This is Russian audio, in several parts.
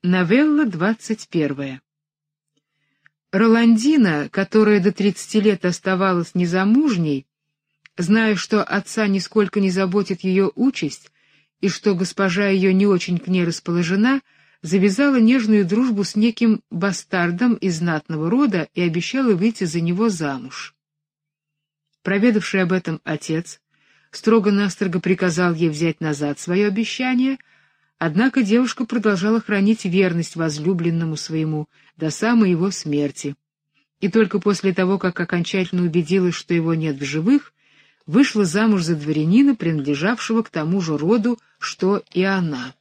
Новелла 21. Роландина, которая до 30 лет оставалась незамужней, зная, что отца нисколько не заботит ее участь и что госпожа ее не очень к ней расположена, завязала нежную дружбу с неким бастардом из знатного рода и обещала выйти за него замуж. Проведавший об этом отец строго-настрого приказал ей взять назад свое обещание, однако девушка продолжала хранить верность возлюбленному своему до самой его смерти, и только после того, как окончательно убедилась, что его нет в живых, вышла замуж за дворянина, принадлежавшего к тому же роду, что и она.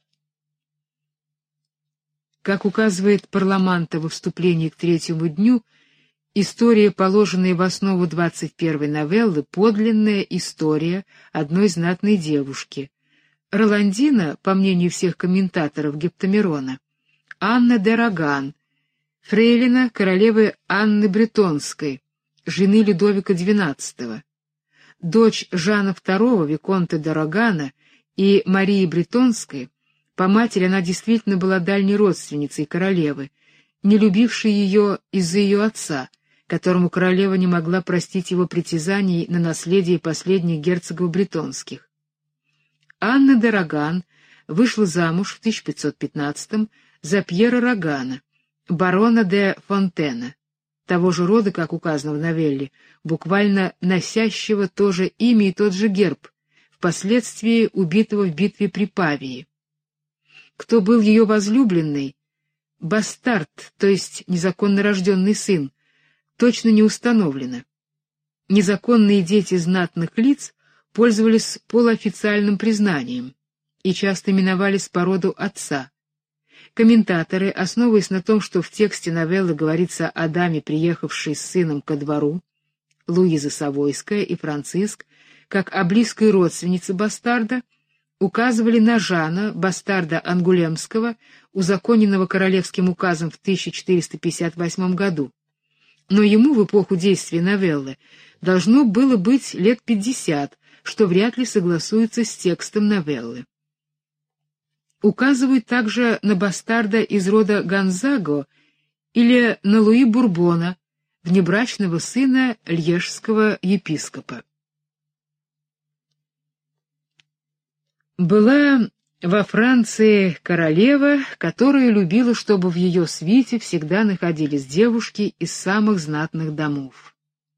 Как указывает Парламанта во вступлении к третьему дню, история, положенная в основу 21-й новеллы, подлинная история одной знатной девушки. Роландина, по мнению всех комментаторов Гептамирона, Анна де Роган, фрейлина королевы Анны Бретонской, жены Людовика XII, дочь Жана II, виконта де Рогана, и Марии Бретонской. По матери она действительно была дальней родственницей королевы, не любившей ее из-за ее отца, которому королева не могла простить его притязаний на наследие последних герцогов бретонских. Анна де Роган вышла замуж в 1515 за Пьера Рогана, барона де Фонтена, того же рода, как указано в новелле, буквально носящего то же имя и тот же герб, впоследствии убитого в битве при Павии. Кто был ее возлюбленный? Бастард, то есть незаконно рожденный сын, точно не установлено. Незаконные дети знатных лиц пользовались полуофициальным признанием и часто именовались по роду отца. Комментаторы, основываясь на том, что в тексте новеллы говорится о даме, приехавшей с сыном ко двору, Луиза Савойская и Франциск, как о близкой родственнице бастарда, указывали на Жана, бастарда Ангулемского, узаконенного королевским указом в 1458 году. Но ему в эпоху действия новеллы должно было быть лет 50, что вряд ли согласуется с текстом новеллы. Указывают также на бастарда из рода Гонзаго или на Луи Бурбона, внебрачного сына льежского епископа. Была во Франции королева, которая любила, чтобы в ее свите всегда находились девушки из самых знатных домов.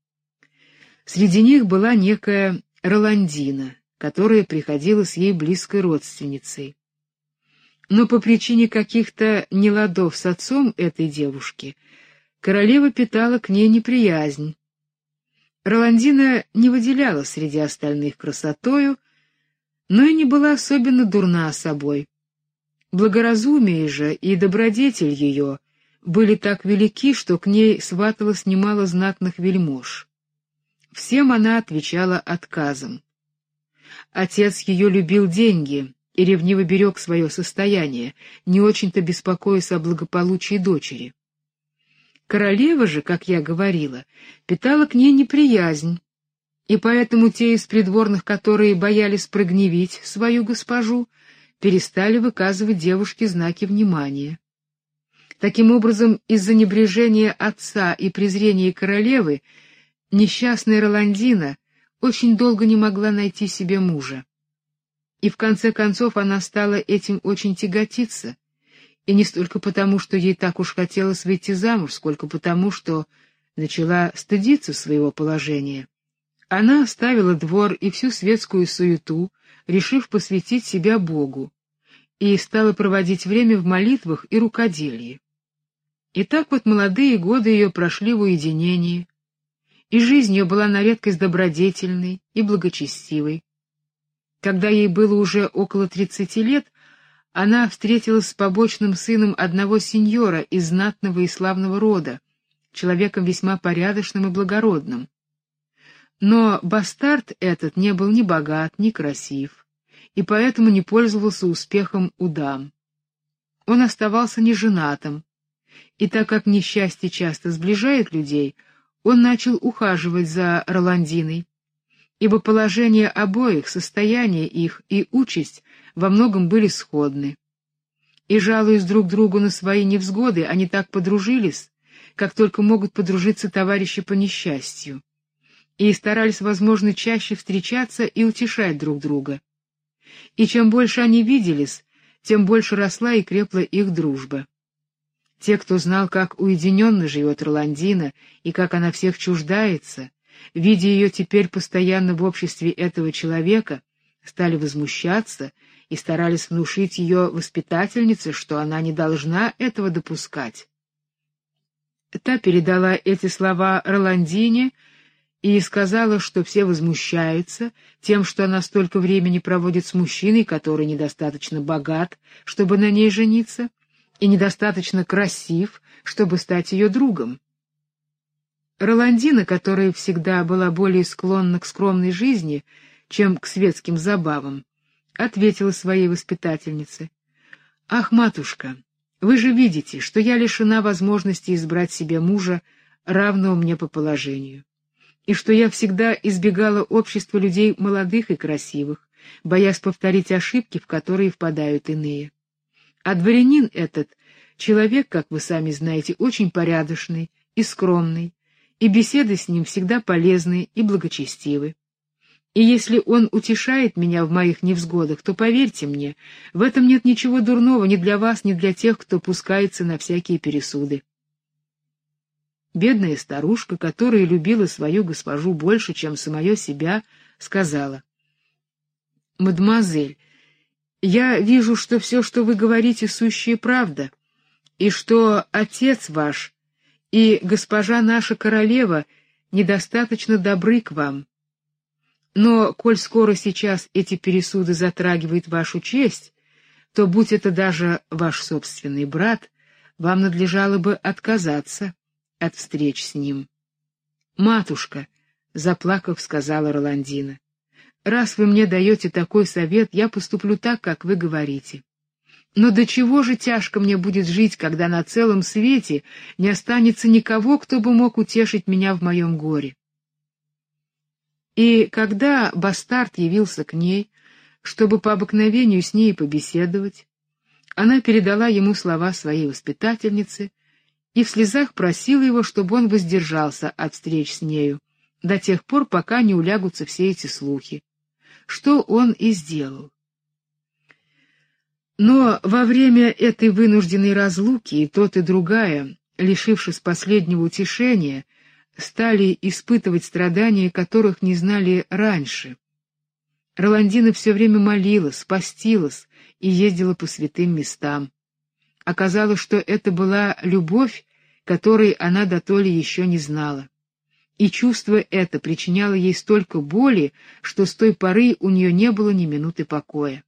Среди них была некая Роландина, которая приходилась ей близкой родственницей. Но по причине каких-то неладов с отцом этой девушки королева питала к ней неприязнь. Роландина не выделяла среди остальных красотою, но и не была особенно дурна собой. Благоразумие же и добродетель ее были так велики, что к ней сваталось немало знатных вельмож. Всем она отвечала отказом. Отец ее любил деньги и ревниво берег свое состояние, не очень-то беспокоясь о благополучии дочери. Королева же, как я говорила, питала к ней неприязнь, и поэтому те из придворных, которые боялись прогневить свою госпожу, перестали выказывать девушке знаки внимания. Таким образом, из-за небрежения отца и презрения королевы, несчастная Роландина очень долго не могла найти себе мужа. И в конце концов она стала этим очень тяготиться, и не столько потому, что ей так уж хотелось выйти замуж, сколько потому, что начала стыдиться своего положения. Она оставила двор и всю светскую суету, решив посвятить себя Богу, и стала проводить время в молитвах и рукоделии. И так вот молодые годы ее прошли в уединении, и жизнь ее была на редкость добродетельной и благочестивой. Когда ей было уже около 30 лет, она встретилась с побочным сыном одного сеньора из знатного и славного рода, человеком весьма порядочным и благородным. Но бастард этот не был ни богат, ни красив, и поэтому не пользовался успехом у дам. Он оставался неженатым, и так как несчастье часто сближает людей, он начал ухаживать за Роландиной, ибо положение обоих, состояние их и участь во многом были сходны. и, жалуясь друг другу на свои невзгоды, они так подружились, как только могут подружиться товарищи по несчастью, и старались, возможно, чаще встречаться и утешать друг друга. И чем больше они виделись, тем больше росла и крепла их дружба. Те, кто знал, как уединенно живет Роландина и как она всех чуждается, видя ее теперь постоянно в обществе этого человека, стали возмущаться и старались внушить ее воспитательнице, что она не должна этого допускать. Та передала эти слова Роландине и сказала, что все возмущаются тем, что она столько времени проводит с мужчиной, который недостаточно богат, чтобы на ней жениться, и недостаточно красив, чтобы стать ее другом. Роландина, которая всегда была более склонна к скромной жизни, чем к светским забавам, ответила своей воспитательнице: «Ах, матушка, вы же видите, что я лишена возможности избрать себе мужа, равного мне по положению, и что я всегда избегала общества людей молодых и красивых, боясь повторить ошибки, в которые впадают иные. А дворянин этот — человек, как вы сами знаете, очень порядочный и скромный, и беседы с ним всегда полезны и благочестивы. И если он утешает меня в моих невзгодах, то, поверьте мне, в этом нет ничего дурного ни для вас, ни для тех, кто пускается на всякие пересуды». Бедная старушка, которая любила свою госпожу больше, чем самое себя, сказала: «Мадемуазель, я вижу, что все, что вы говорите, сущая правда, и что отец ваш и госпожа наша королева недостаточно добры к вам. Но, коль скоро сейчас эти пересуды затрагивают вашу честь, то, будь это даже ваш собственный брат, вам надлежало бы отказаться от встреч с ним». «Матушка», — заплакав, сказала Роландина, — «раз вы мне даете такой совет, я поступлю так, как вы говорите. Но до чего же тяжко мне будет жить, когда на целом свете не останется никого, кто бы мог утешить меня в моем горе». И когда бастард явился к ней, чтобы по обыкновению с ней побеседовать, она передала ему слова своей воспитательницы и в слезах просила его, чтобы он воздержался от встреч с нею до тех пор, пока не улягутся все эти слухи, что он и сделал. Но во время этой вынужденной разлуки и тот, и другая, лишившись последнего утешения, стали испытывать страдания, которых не знали раньше. Роландина все время молилась, постилась и ездила по святым местам. Оказалось, что это была любовь, которой она дотоле еще не знала. И чувство это причиняло ей столько боли, что с той поры у нее не было ни минуты покоя.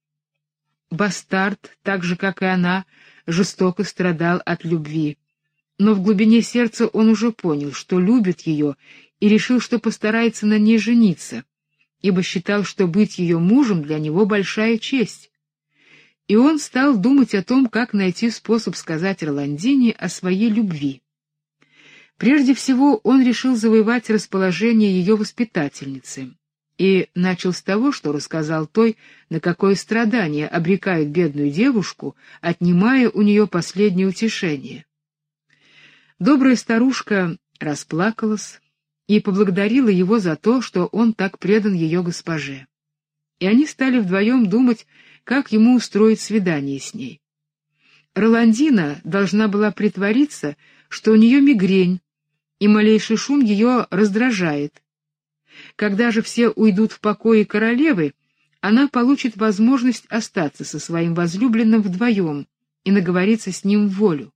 Бастард, так же, как и она, жестоко страдал от любви. Но в глубине сердца он уже понял, что любит ее, и решил, что постарается на ней жениться, ибо считал, что быть ее мужем для него большая честь. И он стал думать о том, как найти способ сказать Роландине о своей любви. Прежде всего он решил завоевать расположение ее воспитательницы, и начал с того, что рассказал той, на какое страдание обрекает бедную девушку, отнимая у нее последнее утешение. Добрая старушка расплакалась и поблагодарила его за то, что он так предан ее госпоже. И они стали вдвоем думать, как ему устроить свидание с ней. Роландина должна была притвориться, что у нее мигрень, и малейший шум ее раздражает. Когда же все уйдут в покое королевы, она получит возможность остаться со своим возлюбленным вдвоем и наговориться с ним в волю.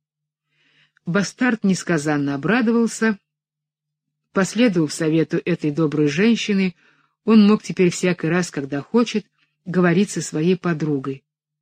Бастард несказанно обрадовался. Последовав совету этой доброй женщины, он мог теперь всякий раз, когда хочет, говорить со своей подругой.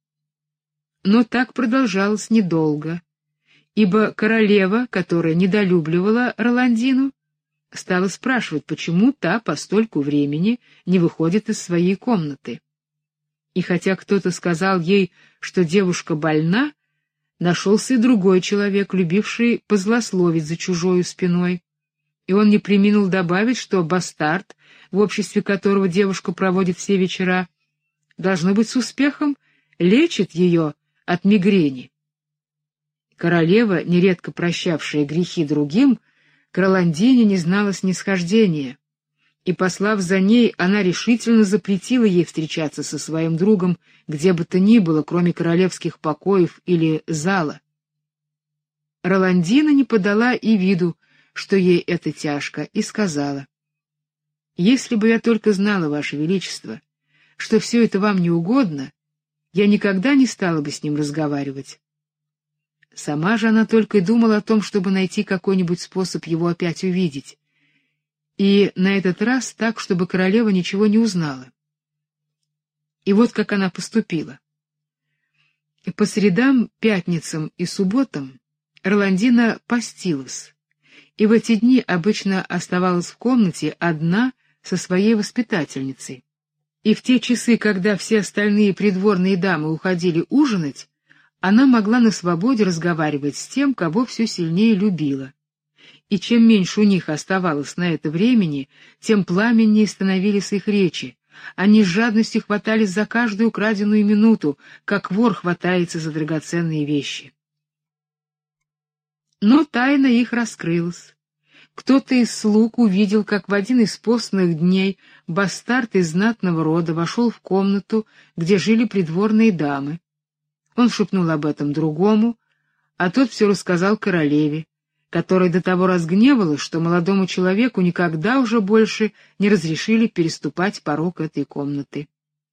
Но так продолжалось недолго, ибо королева, которая недолюбливала Роландину, стала спрашивать, почему та по стольку времени не выходит из своей комнаты. И хотя кто-то сказал ей, что девушка больна, нашелся и другой человек, любивший позлословить за чужою спиной, и он не преминул добавить, что бастард, в обществе которого девушка проводит все вечера, должно быть с успехом лечит ее от мигрени. Королева, нередко прощавшая грехи другим, к Роландине не знала снисхождения, и, послав за ней, она решительно запретила ей встречаться со своим другом где бы то ни было, кроме королевских покоев или зала. Роландина не подала и виду, что ей это тяжко, и сказала: «Если бы я только знала, Ваше Величество, что все это вам не угодно, я никогда не стала бы с ним разговаривать». Сама же она только и думала о том, чтобы найти какой-нибудь способ его опять увидеть, и на этот раз так, чтобы королева ничего не узнала. И вот как она поступила. По средам, пятницам и субботам Роландина постилась, и в эти дни обычно оставалась в комнате одна со своей воспитательницей. И в те часы, когда все остальные придворные дамы уходили ужинать, она могла на свободе разговаривать с тем, кого все сильнее любила. И чем меньше у них оставалось на это времени, тем пламеннее становились их речи. Они с жадностью хватались за каждую украденную минуту, как вор хватается за драгоценные вещи. Но тайна их раскрылась. Кто-то из слуг увидел, как в один из постных дней бастард из знатного рода вошел в комнату, где жили придворные дамы. Он шепнул об этом другому, а тот все рассказал королеве, которая до того разгневалась, что молодому человеку никогда уже больше не разрешили переступать порог этой комнаты.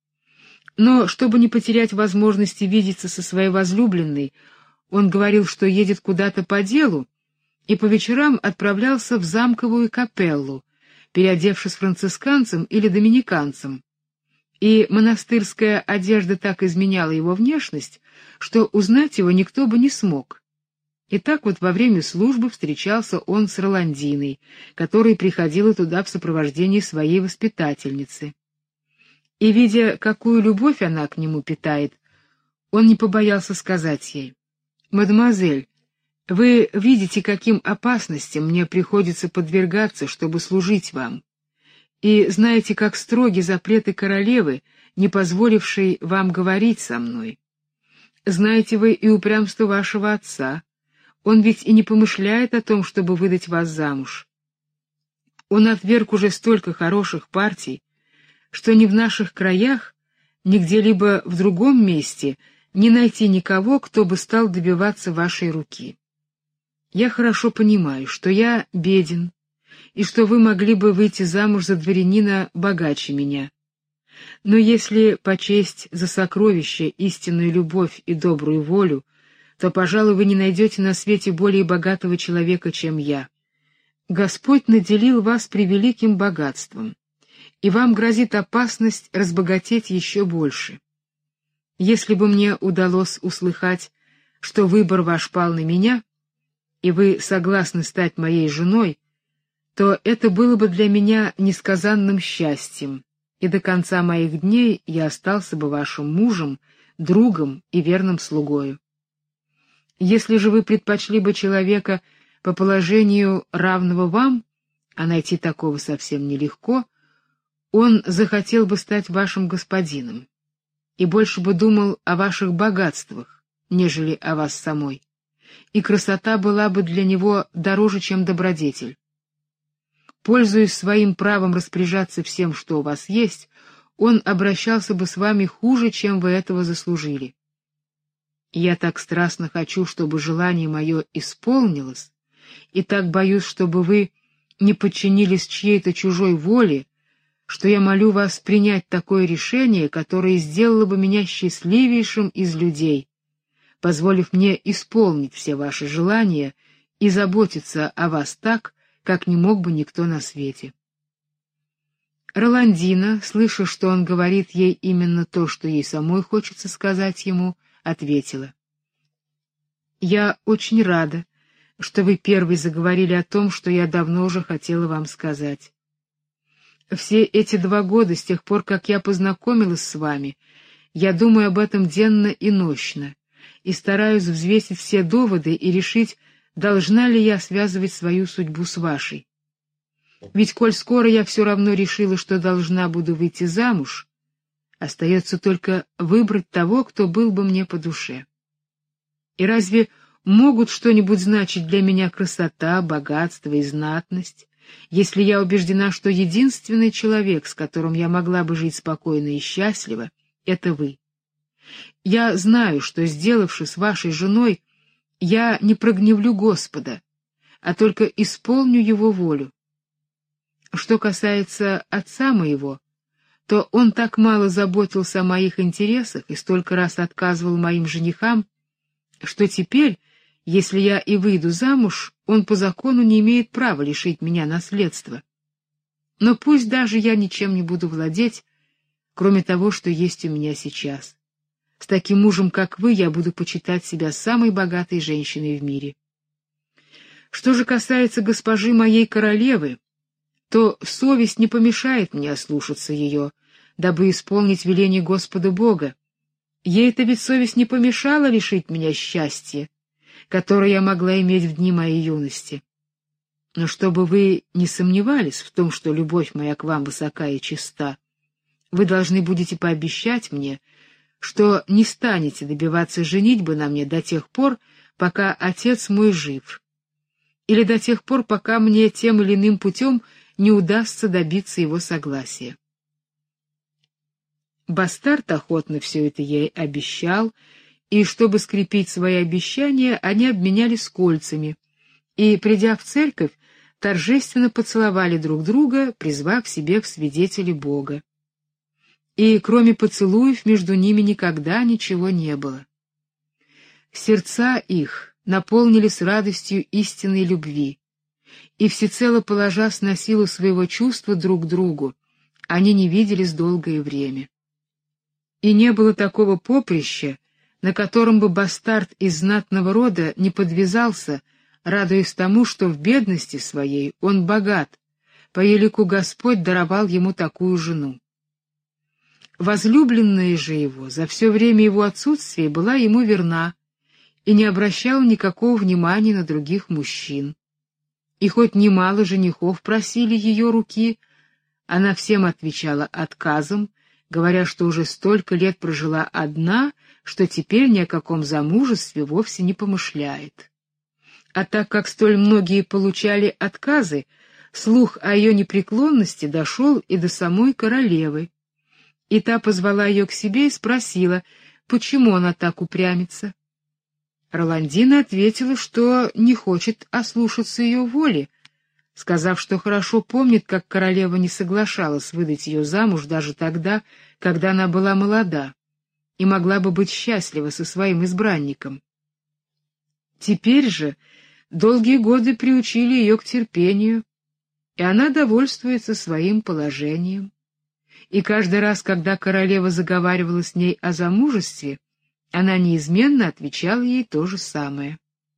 Но, чтобы не потерять возможности видеться со своей возлюбленной, он говорил, что едет куда-то по делу, и по вечерам отправлялся в замковую капеллу, переодевшись францисканцем или доминиканцем. И монастырская одежда так изменяла его внешность, что узнать его никто бы не смог. И так вот во время службы встречался он с Роландиной, которая приходила туда в сопровождении своей воспитательницы. И, видя, какую любовь она к нему питает, он не побоялся сказать ей: «Мадемуазель, вы видите, каким опасностям мне приходится подвергаться, чтобы служить вам. И знаете, как строги запреты королевы, не позволившей вам говорить со мной. Знаете вы и упрямство вашего отца. Он ведь и не помышляет о том, чтобы выдать вас замуж. Он отверг уже столько хороших партий, что ни в наших краях, ни где-либо в другом месте не найти никого, кто бы стал добиваться вашей руки. Я хорошо понимаю, что я беден, и что вы могли бы выйти замуж за дворянина богаче меня. Но если почесть за сокровище, истинную любовь и добрую волю, то, пожалуй, вы не найдете на свете более богатого человека, чем я. Господь наделил вас превеликим богатством, и вам грозит опасность разбогатеть еще больше. Если бы мне удалось услыхать, что выбор ваш пал на меня, и вы согласны стать моей женой, то это было бы для меня несказанным счастьем, и до конца моих дней я остался бы вашим мужем, другом и верным слугою. Если же вы предпочли бы человека по положению равного вам, а найти такого совсем нелегко, он захотел бы стать вашим господином и больше бы думал о ваших богатствах, нежели о вас самой, и красота была бы для него дороже, чем добродетель. Пользуясь своим правом распоряжаться всем, что у вас есть, он обращался бы с вами хуже, чем вы этого заслужили. Я так страстно хочу, чтобы желание мое исполнилось, и так боюсь, чтобы вы не подчинились чьей-то чужой воле, что я молю вас принять такое решение, которое сделало бы меня счастливейшим из людей, позволив мне исполнить все ваши желания и заботиться о вас так, как не мог бы никто на свете». Роландина, слыша, что он говорит ей именно то, что ей самой хочется сказать ему, ответила: «Я очень рада, что вы первый заговорили о том, что я давно уже хотела вам сказать. Все эти 2 года, с тех пор, как я познакомилась с вами, я думаю об этом денно и нощно, и стараюсь взвесить все доводы и решить, должна ли я связывать свою судьбу с вашей. Ведь коль скоро я все равно решила, что должна буду выйти замуж, остается только выбрать того, кто был бы мне по душе. И разве могут что-нибудь значить для меня красота, богатство и знатность, если я убеждена, что единственный человек, с которым я могла бы жить спокойно и счастливо, — это вы? Я знаю, что, сделавшись вашей женой, я не прогневлю Господа, а только исполню Его волю. Что касается отца моего, то он так мало заботился о моих интересах и столько раз отказывал моим женихам, что теперь, если я и выйду замуж, он по закону не имеет права лишить меня наследства. Но пусть даже я ничем не буду владеть, кроме того, что есть у меня сейчас. С таким мужем, как вы, я буду почитать себя самой богатой женщиной в мире. Что же касается госпожи моей королевы, то совесть не помешает мне ослушаться ее, дабы исполнить веление Господа Бога. Ей-то ведь совесть не помешала лишить меня счастья, которое я могла иметь в дни моей юности. Но чтобы вы не сомневались в том, что любовь моя к вам высока и чиста, вы должны будете пообещать мне, что не станете добиваться женитьбы на мне до тех пор, пока отец мой жив, или до тех пор, пока мне тем или иным путем не удастся добиться его согласия. Бастард охотно все это ей обещал, и, чтобы скрепить свои обещания, они обменялись кольцами, и, придя в церковь, торжественно поцеловали друг друга, призвав себе в свидетели Бога. И кроме поцелуев между ними никогда ничего не было. Сердца их наполнились радостью истинной любви, и всецело положась на силу своего чувства друг к другу, они не виделись долгое время. И не было такого поприща, на котором бы бастард из знатного рода не подвязался, радуясь тому, что в бедности своей он богат, по елику Господь даровал ему такую жену. Возлюбленная же его за все время его отсутствия была ему верна и не обращала никакого внимания на других мужчин. И хоть немало женихов просили ее руки, она всем отвечала отказом, говоря, что уже столько лет прожила одна, что теперь ни о каком замужестве вовсе не помышляет. А так как столь многие получали отказы, слух о ее непреклонности дошел и до самой королевы. И та позвала ее к себе и спросила, почему она так упрямится. Роландина ответила, что не хочет ослушаться ее воли, сказав, что хорошо помнит, как королева не соглашалась выдать ее замуж даже тогда, когда она была молода, и могла бы быть счастлива со своим избранником. Теперь же долгие годы приучили ее к терпению, и она довольствуется своим положением. И каждый раз, когда королева заговаривала с ней о замужестве, она неизменно отвечала ей то же самое.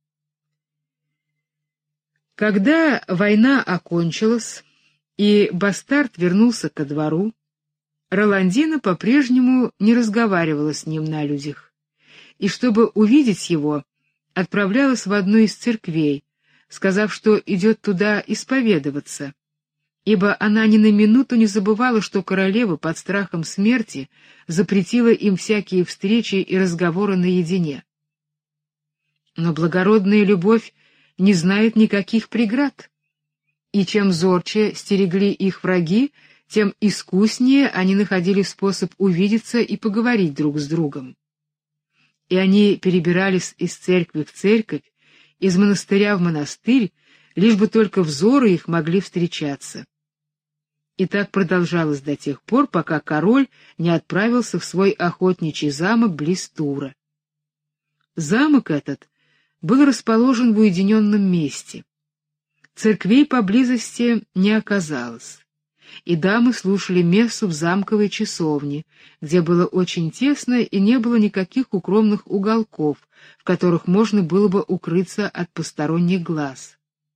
Когда война окончилась и бастард вернулся ко двору, Роландина по-прежнему не разговаривала с ним на людях, и, чтобы увидеть его, отправлялась в одну из церквей, сказав, что идет туда исповедоваться, ибо она ни на минуту не забывала, что королева под страхом смерти запретила им всякие встречи и разговоры наедине. Но благородная любовь не знает никаких преград, и чем зорче стерегли их враги, тем искуснее они находили способ увидеться и поговорить друг с другом. И они перебирались из церкви в церковь, из монастыря в монастырь, лишь бы только взоры их могли встречаться. И так продолжалось до тех пор, пока король не отправился в свой охотничий замок близ Тура. Замок этот был расположен в уединенном месте. Церквей поблизости не оказалось, и дамы слушали мессу в замковой часовне, где было очень тесно и не было никаких укромных уголков, в которых можно было бы укрыться от посторонних глаз.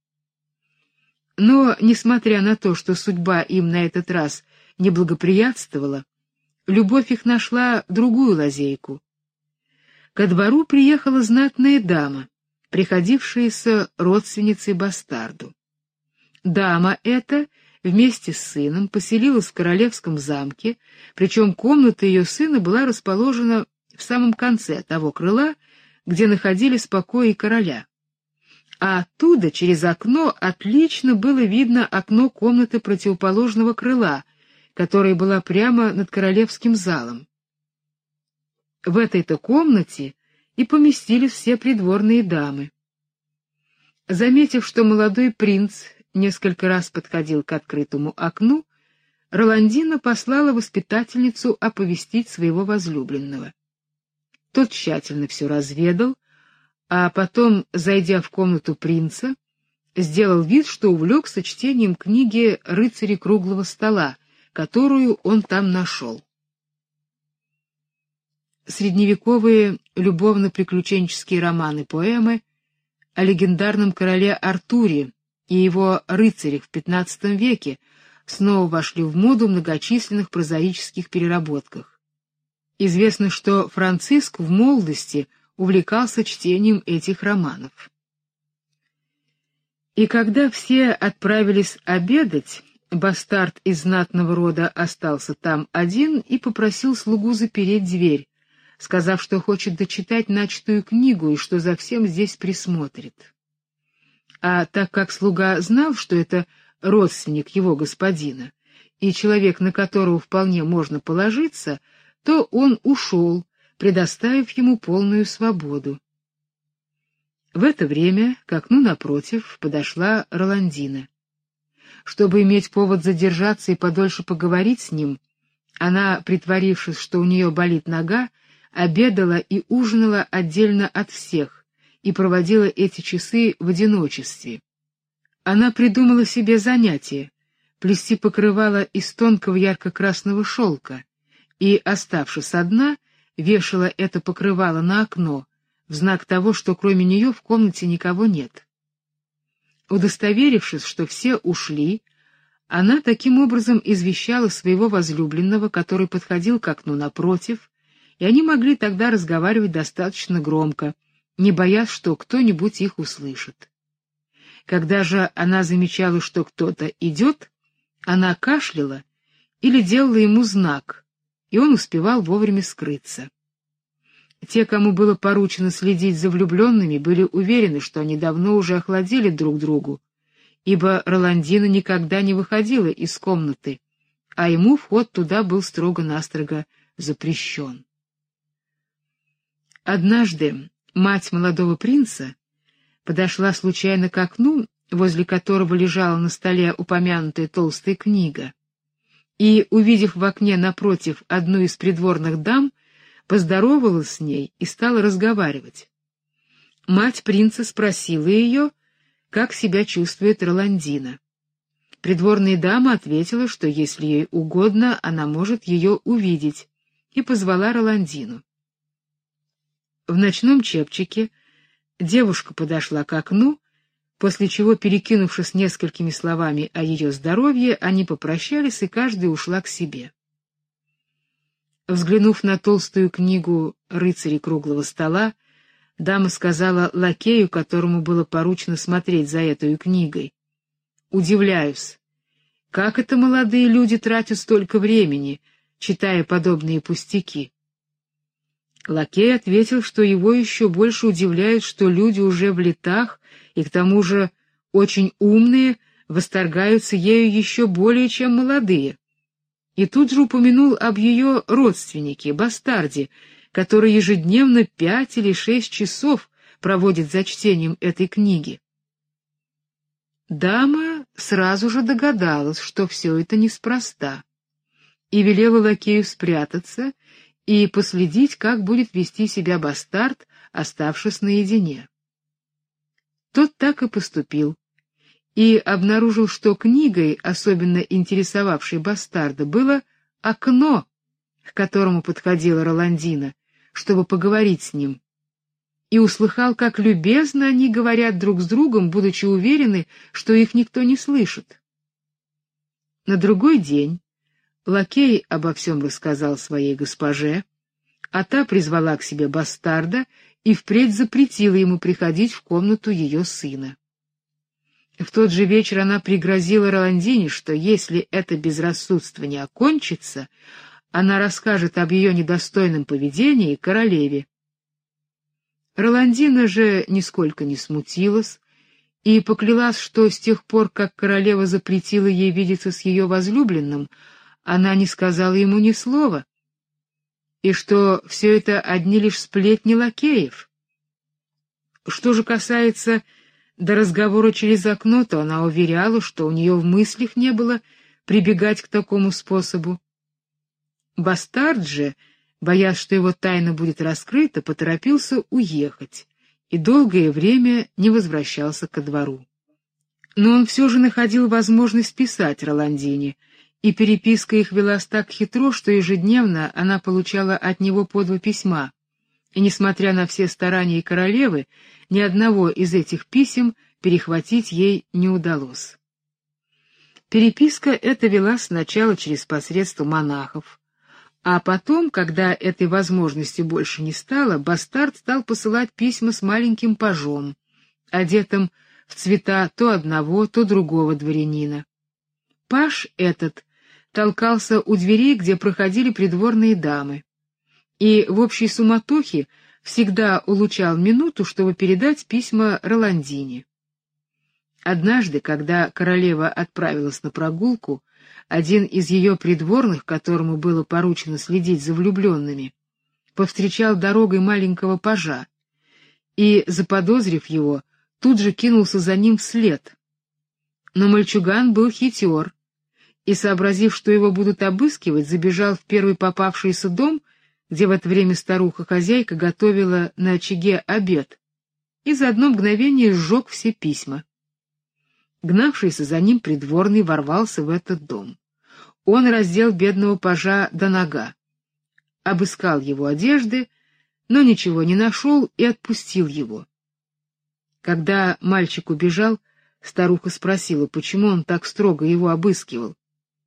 Но, несмотря на то, что судьба им на этот раз не благоприятствовала, любовь их нашла другую лазейку. Ко двору приехала знатная дама, приходившаяся родственницей бастарду. Дама эта вместе с сыном поселилась в королевском замке, причем комната ее сына была расположена в самом конце того крыла, где находились покои короля. А оттуда, через окно, отлично было видно окно комнаты противоположного крыла, которая была прямо над королевским залом. В этой-то комнате и поместились все придворные дамы. Заметив, что молодой принц несколько раз подходил к открытому окну, Роландина послала воспитательницу оповестить своего возлюбленного. Тот тщательно все разведал, а потом, зайдя в комнату принца, сделал вид, что увлекся чтением книги «Рыцари круглого стола», которую он там нашел. Средневековые любовно-приключенческие романы-поэмы о легендарном короле Артуре и его рыцарях в XV веке снова вошли в моду в многочисленных прозаических переработках. Известно, что Франциск в молодости увлекался чтением этих романов. И когда все отправились обедать, бастард из знатного рода остался там один и попросил слугу запереть дверь, сказав, что хочет дочитать начатую книгу и что за всем здесь присмотрит. А так как слуга знал, что это родственник его господина и человек, на которого вполне можно положиться, то он ушел, предоставив ему полную свободу. В это время к окну напротив подошла Роландина. Чтобы иметь повод задержаться и подольше поговорить с ним, она, притворившись, что у нее болит нога, обедала и ужинала отдельно от всех и проводила эти часы в одиночестве. Она придумала себе занятие — плести покрывало из тонкого ярко-красного шелка, и, оставшись одна, вешала это покрывало на окно, в знак того, что кроме нее в комнате никого нет. Удостоверившись, что все ушли, она таким образом извещала своего возлюбленного, который подходил к окну напротив, и они могли тогда разговаривать достаточно громко, не боясь, что кто-нибудь их услышит. Когда же она замечала, что кто-то идет, она кашляла или делала ему знак, и он успевал вовремя скрыться. Те, кому было поручено следить за влюбленными, были уверены, что они давно уже охладели друг другу, ибо Роландина никогда не выходила из комнаты, а ему вход туда был строго-настрого запрещен. Однажды мать молодого принца подошла случайно к окну, возле которого лежала на столе упомянутая толстая книга, и, увидев в окне напротив одну из придворных дам, поздоровалась с ней и стала разговаривать. Мать принца спросила ее, как себя чувствует Роландина. Придворная дама ответила, что если ей угодно, она может ее увидеть, и позвала Роландину. В ночном чепчике девушка подошла к окну, после чего, перекинувшись несколькими словами о ее здоровье, они попрощались, и каждая ушла к себе. Взглянув на толстую книгу «Рыцари круглого стола», дама сказала лакею, которому было поручено смотреть за этой книгой: «Удивляюсь, как это молодые люди тратят столько времени, читая подобные пустяки?» Лакей ответил, что его еще больше удивляет, что люди уже в летах и к тому же очень умные восторгаются ею еще более, чем молодые. И тут же упомянул об ее родственнике, бастарде, который ежедневно 5 или 6 часов проводит за чтением этой книги. Дама сразу же догадалась, что все это неспроста, и велела лакею спрятаться и последить, как будет вести себя бастард, оставшись наедине. Тот так и поступил, и обнаружил, что книгой, особенно интересовавшей бастарда, было окно, к которому подходила Роландина, чтобы поговорить с ним, и услыхал, как любезно они говорят друг с другом, будучи уверены, что их никто не слышит. На другой день лакей обо всем рассказал своей госпоже, а та призвала к себе бастарда и впредь запретила ему приходить в комнату ее сына. В тот же вечер она пригрозила Роландине, что если это безрассудство не окончится, она расскажет об ее недостойном поведении королеве. Роландина же нисколько не смутилась и поклялась, что с тех пор, как королева запретила ей видеться с ее возлюбленным, она не сказала ему ни слова, и что все это одни лишь сплетни лакеев. Что же касается до разговора через окно, то она уверяла, что у нее в мыслях не было прибегать к такому способу. Бастард же, боясь, что его тайна будет раскрыта, поторопился уехать и долгое время не возвращался ко двору. Но он все же находил возможность писать Роландине, и переписка их велась так хитро, что ежедневно она получала от него по 2 письма, и, несмотря на все старания королевы, ни одного из этих писем перехватить ей не удалось. Переписка эта велась сначала через посредство монахов, а потом, когда этой возможности больше не стало, Бастард стал посылать письма с маленьким пажом, одетым в цвета то одного, то другого дворянина. Паж этот толкался у дверей, где проходили придворные дамы, и в общей суматохе всегда улучшал минуту, чтобы передать письма Роландине. Однажды, когда королева отправилась на прогулку, один из ее придворных, которому было поручено следить за влюбленными, повстречал дорогой маленького пажа и, заподозрив его, тут же кинулся за ним вслед. Но мальчуган был хитер и, сообразив, что его будут обыскивать, забежал в первый попавшийся дом, где в это время старуха-хозяйка готовила на очаге обед, и за одно мгновение сжег все письма. Гнавшийся за ним придворный ворвался в этот дом. Он раздел бедного пажа до нога, обыскал его одежды, но ничего не нашел и отпустил его. Когда мальчик убежал, старуха спросила, почему он так строго его обыскивал.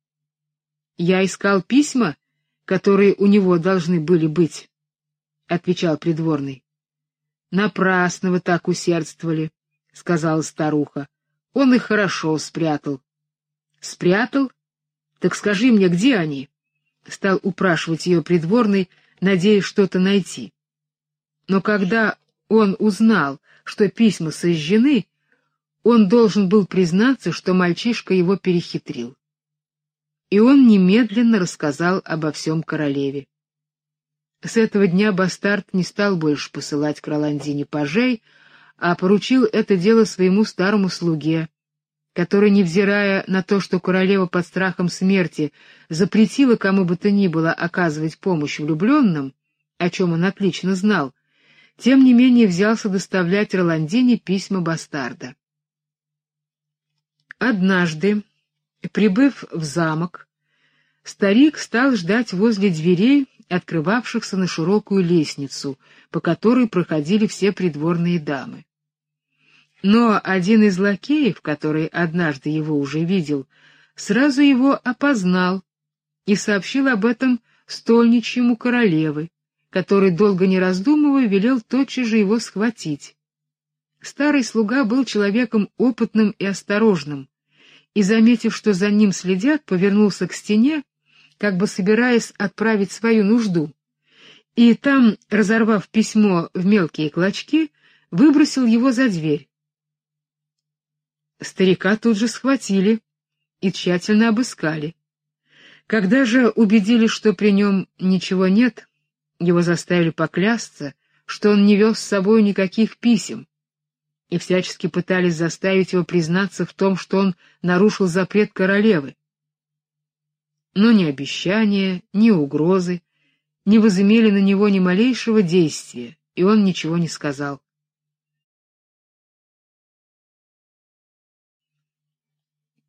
«Я искал письма, которые у него должны были быть», — отвечал придворный. «Напрасно вы так усердствовали», — сказала старуха. «Он их хорошо спрятал». «Спрятал? Так скажи мне, где они?» — стал упрашивать ее придворный, надеясь что-то найти. Но когда он узнал, что письма сожжены, он должен был признаться, что мальчишка его перехитрил. И он немедленно рассказал обо всем королеве. С этого дня Бастард не стал больше посылать к Роландине пажей, а поручил это дело своему старому слуге, который, невзирая на то, что королева под страхом смерти запретила кому бы то ни было оказывать помощь влюбленным, о чем он отлично знал, тем не менее взялся доставлять Роландине письма Бастарда. Однажды, прибыв в замок, старик стал ждать возле дверей, открывавшихся на широкую лестницу, по которой проходили все придворные дамы. Но один из лакеев, который однажды его уже видел, сразу его опознал и сообщил об этом стольничьему королевы, который, долго не раздумывая, велел тотчас же его схватить. Старый слуга был человеком опытным и осторожным, и, заметив, что за ним следят, повернулся к стене, как бы собираясь отправить свою нужду, и там, разорвав письмо в мелкие клочки, выбросил его за дверь. Старика тут же схватили и тщательно обыскали. Когда же убедились, что при нем ничего нет, его заставили поклясться, что он не вез с собой никаких писем, и всячески пытались заставить его признаться в том, что он нарушил запрет королевы. Но ни обещания, ни угрозы не возымели на него ни малейшего действия, и он ничего не сказал.